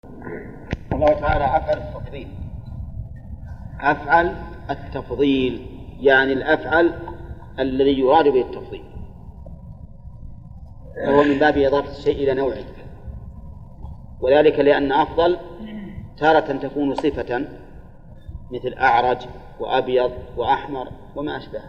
الله تعالى أفعل التفضيل. أفعل التفضيل يعني الأفعل الذي يراد به التفضيل، فهو من باب إضافة الشيء إلى نوعه، وذلك لأن أفضل تارة تكون صفة مثل أعرج وأبيض وأحمر وما أشبه،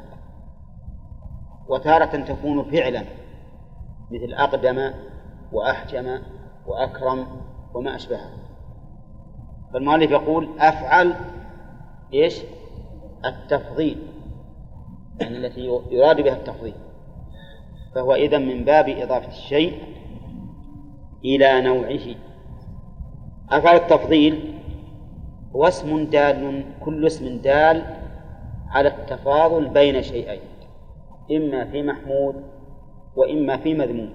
وتارة تكون فعلا مثل أقدم وأحجم وأكرم وما أشبهه. فالمؤلف يقول أفعل إيش؟ التفضيل، يعني التي يراد بها التفضيل، فهو إذن من باب إضافة الشيء إلى نوعه. أفعل التفضيل هو اسم دال، كل اسم دال على التفاضل بين شيئين، إما في محمود وإما في مذموم.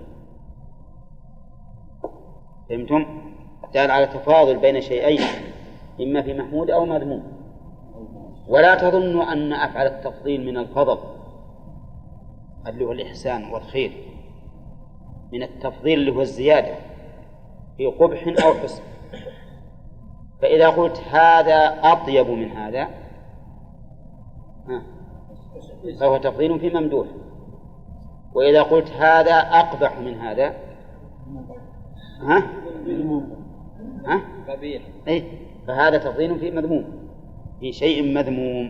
فهمتم؟ دال على تفاضل بين شيئين إما في محمود أو مذموم. ولا تظنوا أن أفعل التفضيل من الفضل اللي هو الإحسان والخير، من التفضيل اللي هو الزيادة في قبح أو حسن. فإذا قلت هذا أطيب من هذا فهو تفضيل في ممدوح، وإذا قلت هذا أقبح من هذا فهذا تفضيل في مذموم، في شيء مذموم.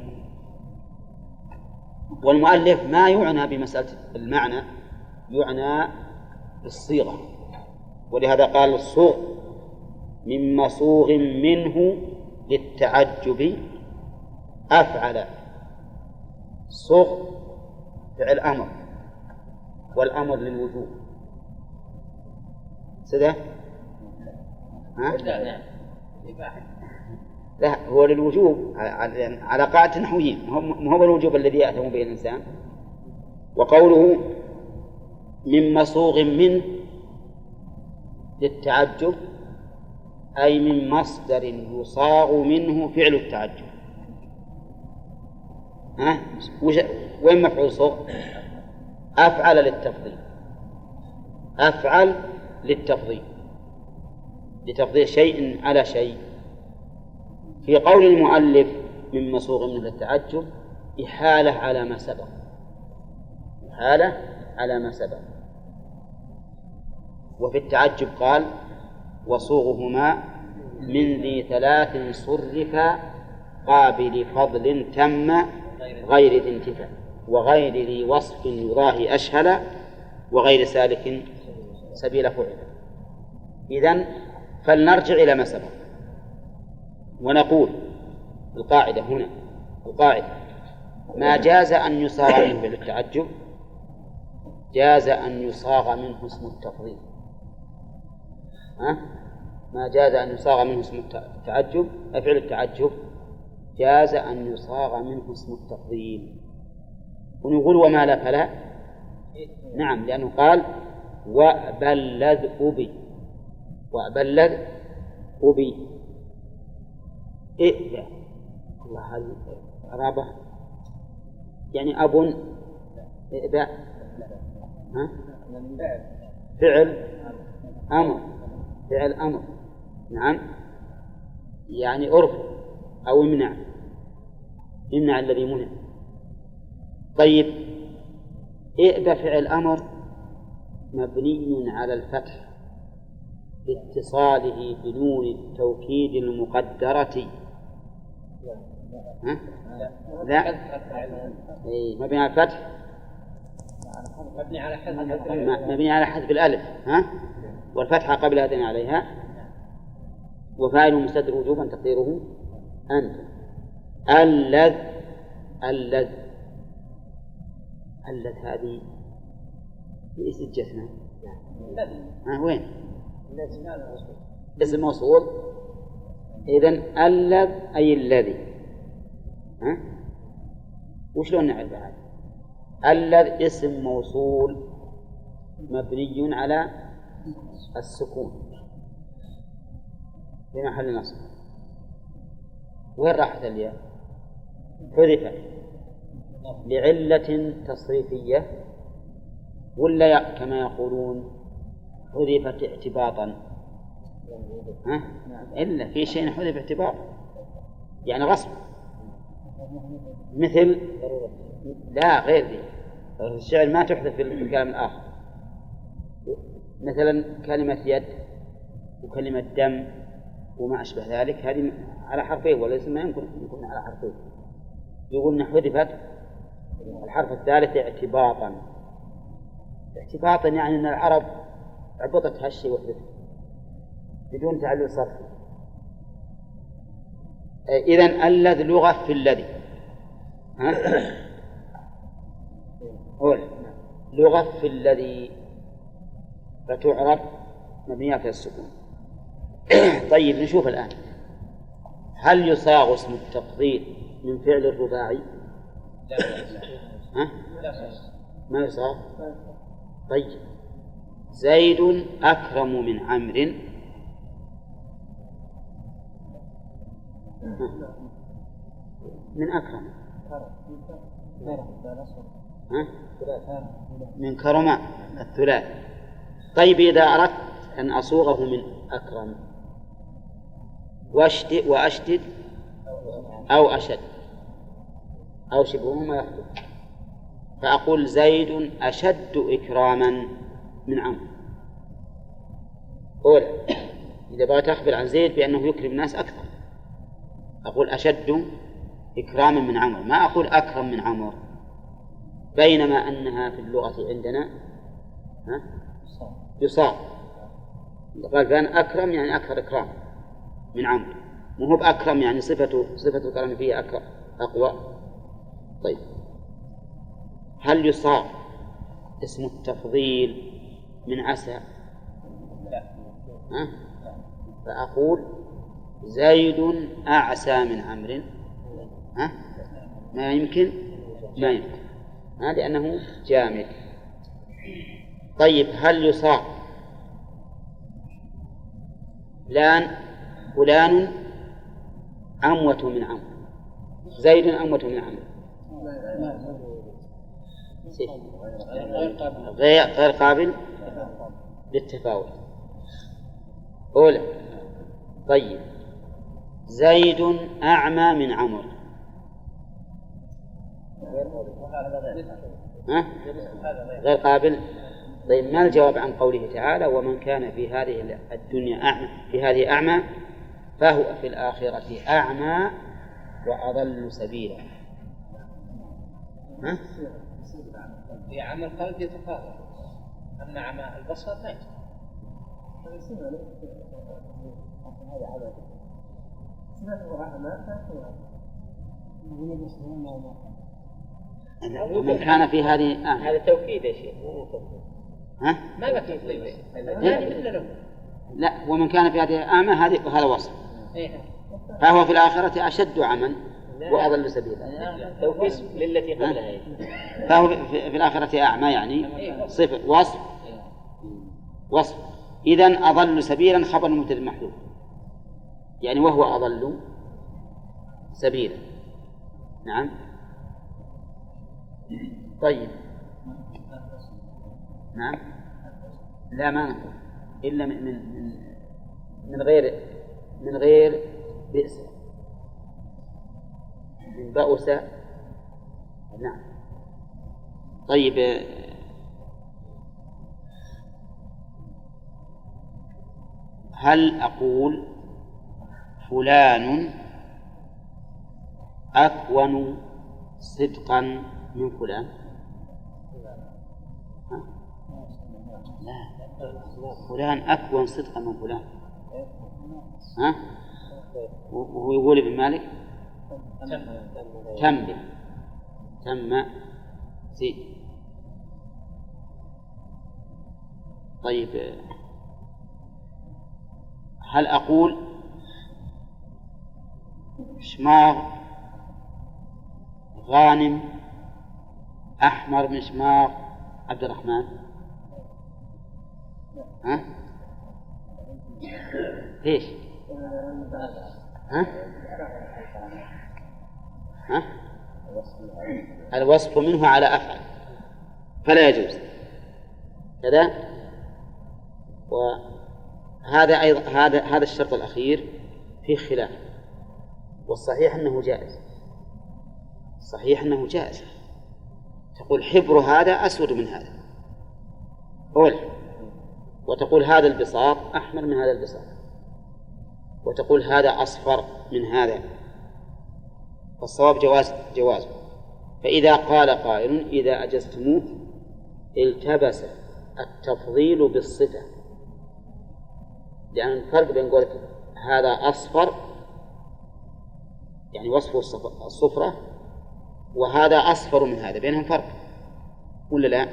والمؤلف ما يعنى بمسألة المعنى، يعنى بالصيغة، ولهذا قال الصوغ من مصوغ منه للتعجب أفعل. صوغ فعل أمر، والأمر للوجوب سده لا، هو للوجوب على قاعدة نحويين، هو الوجوب الذي يأتم به الإنسان. وقوله من مصوغ منه للتعجب أي من مصدر يصاغ منه فعل التعجب. وين مفعول صوغ؟ أفعل للتفضيل، أفعل للتفضيل، لتفضيل شيء على شيء. في قول المؤلف من مصوغ منه للتعجب إحالة على ما سبق، إحالة على ما سبق. وفي التعجب قال وصوغهما من ذي ثلاث صرف قابل فضل تم غير ذي انتفاع وغير ذي وصف يضاهي أشهل وغير سالك سبيل فعل. إذن فلنرجع إلى ما سبق ونقول القاعدة هنا، القاعدة ما جاز أن يصاغ منه بالتعجب جاز أن يصاغ منه اسم التفضيل. ما جاز أن يصاغ منه اسم التعجب فعل التعجب جاز أن يصاغ منه اسم التفضيل. ونقول وما لا فلا، نعم، لأنه قال وأبلذ أبي، وأبلذ أبي إئذى. الله هذه عرابة يعني أب إئذى فعل أمر، فعل أمر، نعم، يعني أرفض أو امنع، امنع الذي منع. طيب إئذى فعل أمر مبني على الفتح لاتصاله بنون التوكيد المقدرة. لا، مبني على الفتح، مبني على حذف الألف والفتحة قبل هذين عليها، وفاعل مستتر وجوبا تقديره أنت. اللذ، اللذ، اللذ هذه ليس الجثنة وين؟ اسم موصول. إذن اللذ أي الذي وشلون نعرف هذا؟ اللذ اسم موصول مبني على السكون في محل نصب. وين راحت الياء؟ حذفت لعلة تصريفية ولا كما يقولون حذفت اعتباطا ها؟ إلا في شيء حذف اعتبار يعني غصب، مثل لا غير ذي الشعر ما تحذف في الكلام الآخر، مثلا كلمة يد وكلمة دم وما أشبه ذلك، هذه على حرفين وليس ما يمكن يكون على حرفين. يقولون حذفت الحرف الثالث اعتباطا يعني أن العرب عبطت هالشيء وحدته بدون تعليل صرفي. إذن الذي لغة في الذي لغة في الذي فتعرب مبنية على السكون. طيب نشوف الآن، هل يصاغ اسم التفضيل من فعل الرباعي؟ ما يصاغ. طيب زيد أكرم من عمرو، من أكرم من كرم الثلاث. طيب إذا أردت أن أصوغه من أكرم وأشدد أو أشد أو شبههما يخطئ، فأقول زيد أشد إكراما من عمرو. أولا إذا بغيت أخبر عن زيد بأنه يكرم الناس أكثر أقول أشد إكراما من عمرو، ما أقول أكرم من عمرو، بينما أنها في اللغة عندنا يصاب. قال فأن أكرم يعني أكثر إكرام من عمرو، مو هو بأكرم يعني صفة الكرم فيه أقوى. طيب هل يصاب اسم التفضيل من عسى؟ فأقول زيد أعسى من عمرو، ما يمكن لأنه جامد. طيب هل يصاب فلان أموت من عمرو؟ زيد أموت من عمرو، غير قابل للتفاوت. أولا طيب زيد أعمى من عمرو، غير قابل. طيب ما الجواب عن قوله تعالى ومن كان في هذه الدنيا أعمى فهو في الآخرة أعمى وأضل سبيلا؟ في عمى القلب يتفاوت، أما عمى البصر لا يتفاوت. ومن كان في هذه هذا توكيد يا شيخ، ما بكيت لا، ومن كان في هذه أعمى هذا وصف، فهو في الآخرة أشد عمى وأضل سبيلا. توكيد للتي قبلها، فهو في الآخرة أعمى يعني صفة وصف. إذن أضل سبيلا خبر مبتدأ محذوف، يعني وهو أضل سبيلا. نعم. طيب نعم، لا ما نقول إلا من غير بئس، من بؤس. نعم. طيب هل أقول فلان أكون صدقا من فلان؟ لا، فلان أكون صدقا من فلان. وهو يقول ابن مالك تم زيد. طيب هل أقول شماغ غانم أحمر من شماغ عبد الرحمن؟ ليش؟ الوصف منه على أفعل فلا يجوز كذا. هذا أيضا هذا الشرط الأخير فيه خلاف، والصحيح أنه جائز. صحيح أنه جائز. تقول حبر هذا أسود من هذا أول، وتقول هذا البساط أحمر من هذا البساط، وتقول هذا أصفر من هذا، فالصواب جواز. فإذا قال قائل إذا أجزتموه التبس التفضيل بالصفة، لأن الفرق بين قولك هذا أصفر يعني وصفه الصفرة، وهذا أصفر من هذا، بينهم فرق ولا لا؟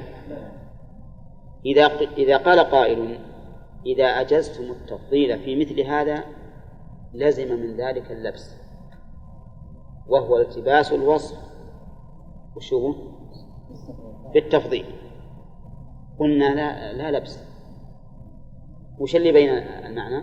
إذا قال قائل إذا أجزتم التفضيل في مثل هذا لزم من ذلك اللبس، وهو التباس الوصف وشو بالتفضيل. قلنا لا لبس. وش اللي بين المعنى؟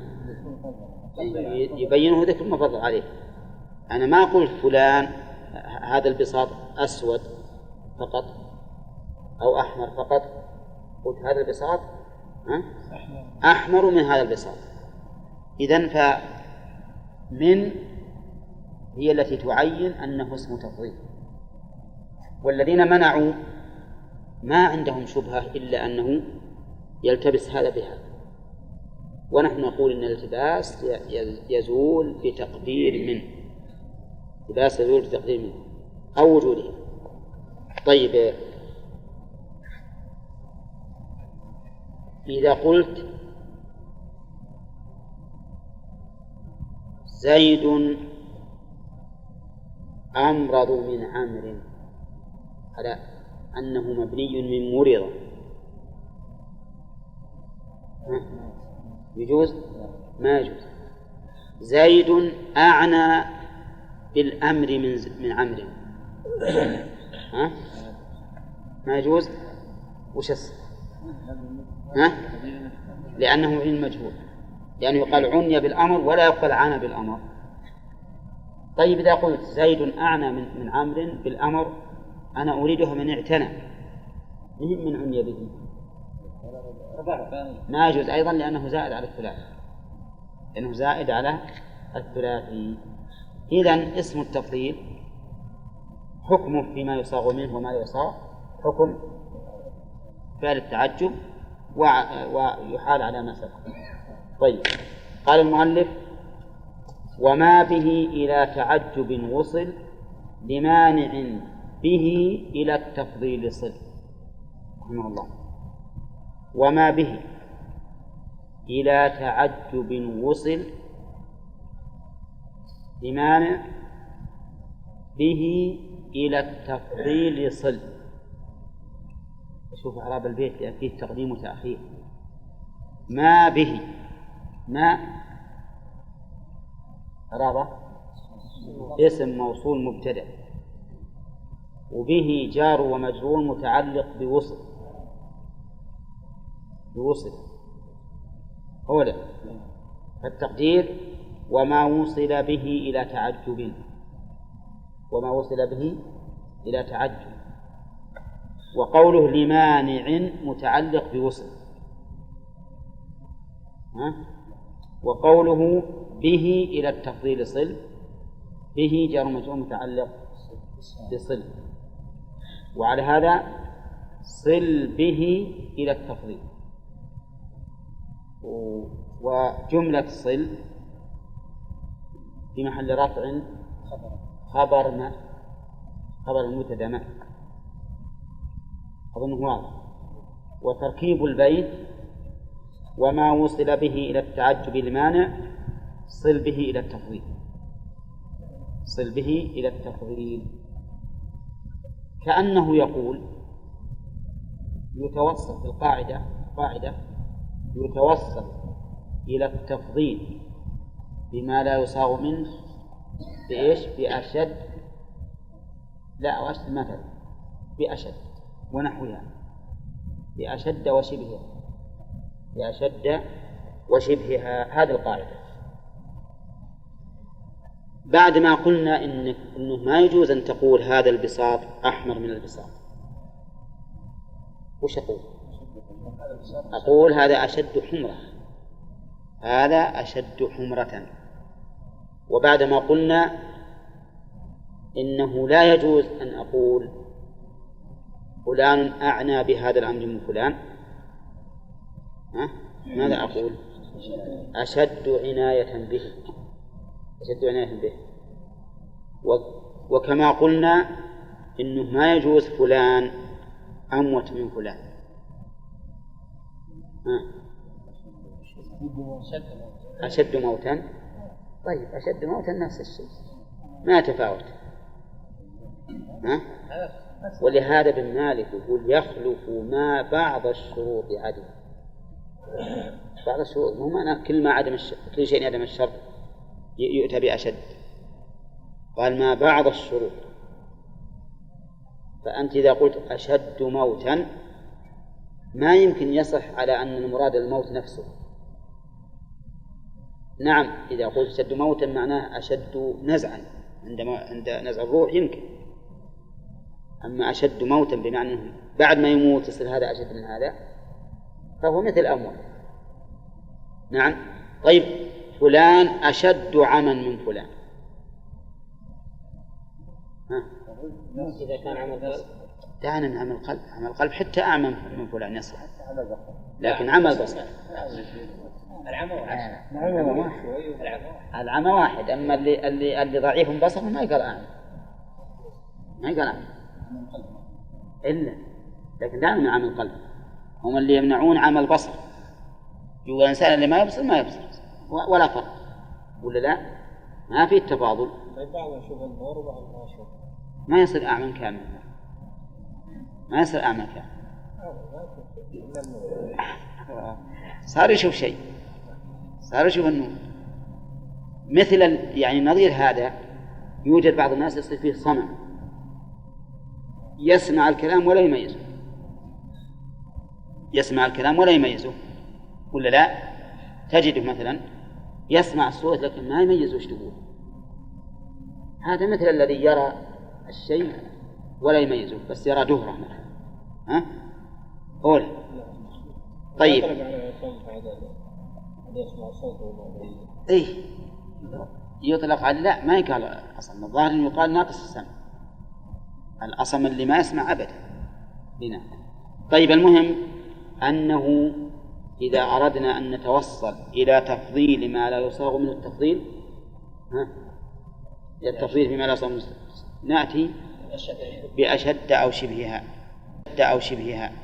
يبينه ذكر المفضل عليه. أنا ما أقول فلان هذا البساط أسود فقط أو أحمر فقط، قلت هذا البساط أحمر من هذا البساط. إذن فمن هي التي تعين أنه اسم تفضيل، والذين منعوا ما عندهم شبهة إلا أنه يلتبس هذا بهذا، ونحن نقول إن الالتباس يزول بتقدير منه، التباس يزول بتقدير منه أو وجوده. طيب، إذا قلت زيد أمرض من عمرو على أنه مبني من مرض، يجوز؟ ما يجوز. زيد أعنى بالأمر من عمرو، ما يجوز. وش لأنه علم مجهول، لأنه يقال عني بالأمر ولا يقال عانى بالأمر. طيب، إذا قلت زيد أعنى من عمرو بالأمر، أنا أريدها من اعتنى من عني به، ما يجوز أيضا لأنه زائد على الثلاثي، لأنه زائد على الثلاثي. إذن اسم التفضيل حكمه فيما يصاغ منه وما يصاغ حكم فعل التعجب ويحال على ما سبق. طيب، قال المؤلف وما به إلى تعجب وصل لمانع به إلى التفضيل صل، رحمه الله. وما به إلى تعجب وصل لمانع به إلى التفضيل صل. شوف إعراب البيت لأن فيه تقديم وتأخير. ما به، ما إعرابه اسم موصول مبتدأ، وبه جار ومجرور متعلق بوصل أولا، فالتقدير وما وصل به إلى تعجب، وما وصل به إلى تعجب. وقوله لمانع متعلق بوصل، وقوله به إلى التفضيل صل، به جار ومجرور متعلق بصل، وعلى هذا صل به إلى التفضيل. وجملة صل في محل رفع خبر المبتدأ ما أظنه واضح. وتركيب البيت وما وصل به إلى التعجب المانع صل به إلى التفضيل، صل به إلى التفضيل، كأنه يقول يتوصل في القاعدة يتوصل إلى التفضيل بما لا يصاغ منه بإيش؟ بأشد، لا أو أشد مثلا بأشد ونحوها، بأشد وشبهها، بأشد وشبهها. هذه القاعدة. بعد ما قلنا إنه ما يجوز أن تقول هذا البساط أحمر من البساط، وش أقول؟ أقول هذا أشد حمرة، هذا أشد حمرة. وبعدما قلنا إنه لا يجوز أن أقول فلان أعنى بهذا الأمر من فلان، ماذا أقول؟ أشد عناية به، أشد عناية به. وكما قلنا إنه ما يجوز فلان أموت من فلان، أشد موتا. طيب أشد موتا نفس الشيء، ما يتفاوت. ولهذا ابن مالك يقول يخلف ما بعض الشروط عدم. بعض الشروط مو معنى كل ما عدم كل شيء عدم الشرط يؤتى بأشد، قال ما بعض الشروط. فأنت إذا قلت أشد موتا ما يمكن يصح على أن المراد الموت نفسه. نعم إذا قلت أشد موتا معناه أشد نزعا، عند نزع الروح يمكن. أما أشد موتا بمعنى بعد ما يموت يصير هذا أشد من هذا، فهو مثل أموات. نعم. طيب فلان أشد عما من فلان، إذا كان عمل قلب دعنا من عمل القلب. عمل القلب حتى أعمى من فلان يصح، لكن عمل بصر العمى واحد. أما اللي ضعيف بصره ما يقال أعمى، ما يقال أعمى إلا، لكن دعنا من عمل القلب. هم اللي يمنعون عمل البصر، يقول الإنسان اللي ما يبصر ما يبصر ولا فرق، ولا لا؟ ما في التفاضل. ما يصير أعمى كامل، ما يصير أعمى كامل، صار يشوف شيء، صار يشوف النور. مثل يعني نظير هذا يوجد بعض الناس يصير فيه صمم، يسمع الكلام ولا يميزه، يسمع الكلام ولا يميزه، ولا لا؟ تجده مثلا يسمع الصوت لكن ما يميز وش تقول. هذا مثل الذي يرى الشيء ولا يميزه، بس يرى دهرة مثلا. قول. طيب إيه يطلق على لا، ما يقال أصلا، الظاهر إنه يقال ناقص السمع، الأصم اللي ما يسمع أبدا هنا. طيب المهم أنه إذا أردنا أن نتوصل إلى تفضيل ما لا يصاغ من التفضيل، التفضيل بما لا يصاغ من التفضيل، نأتي بأشد أو شبهها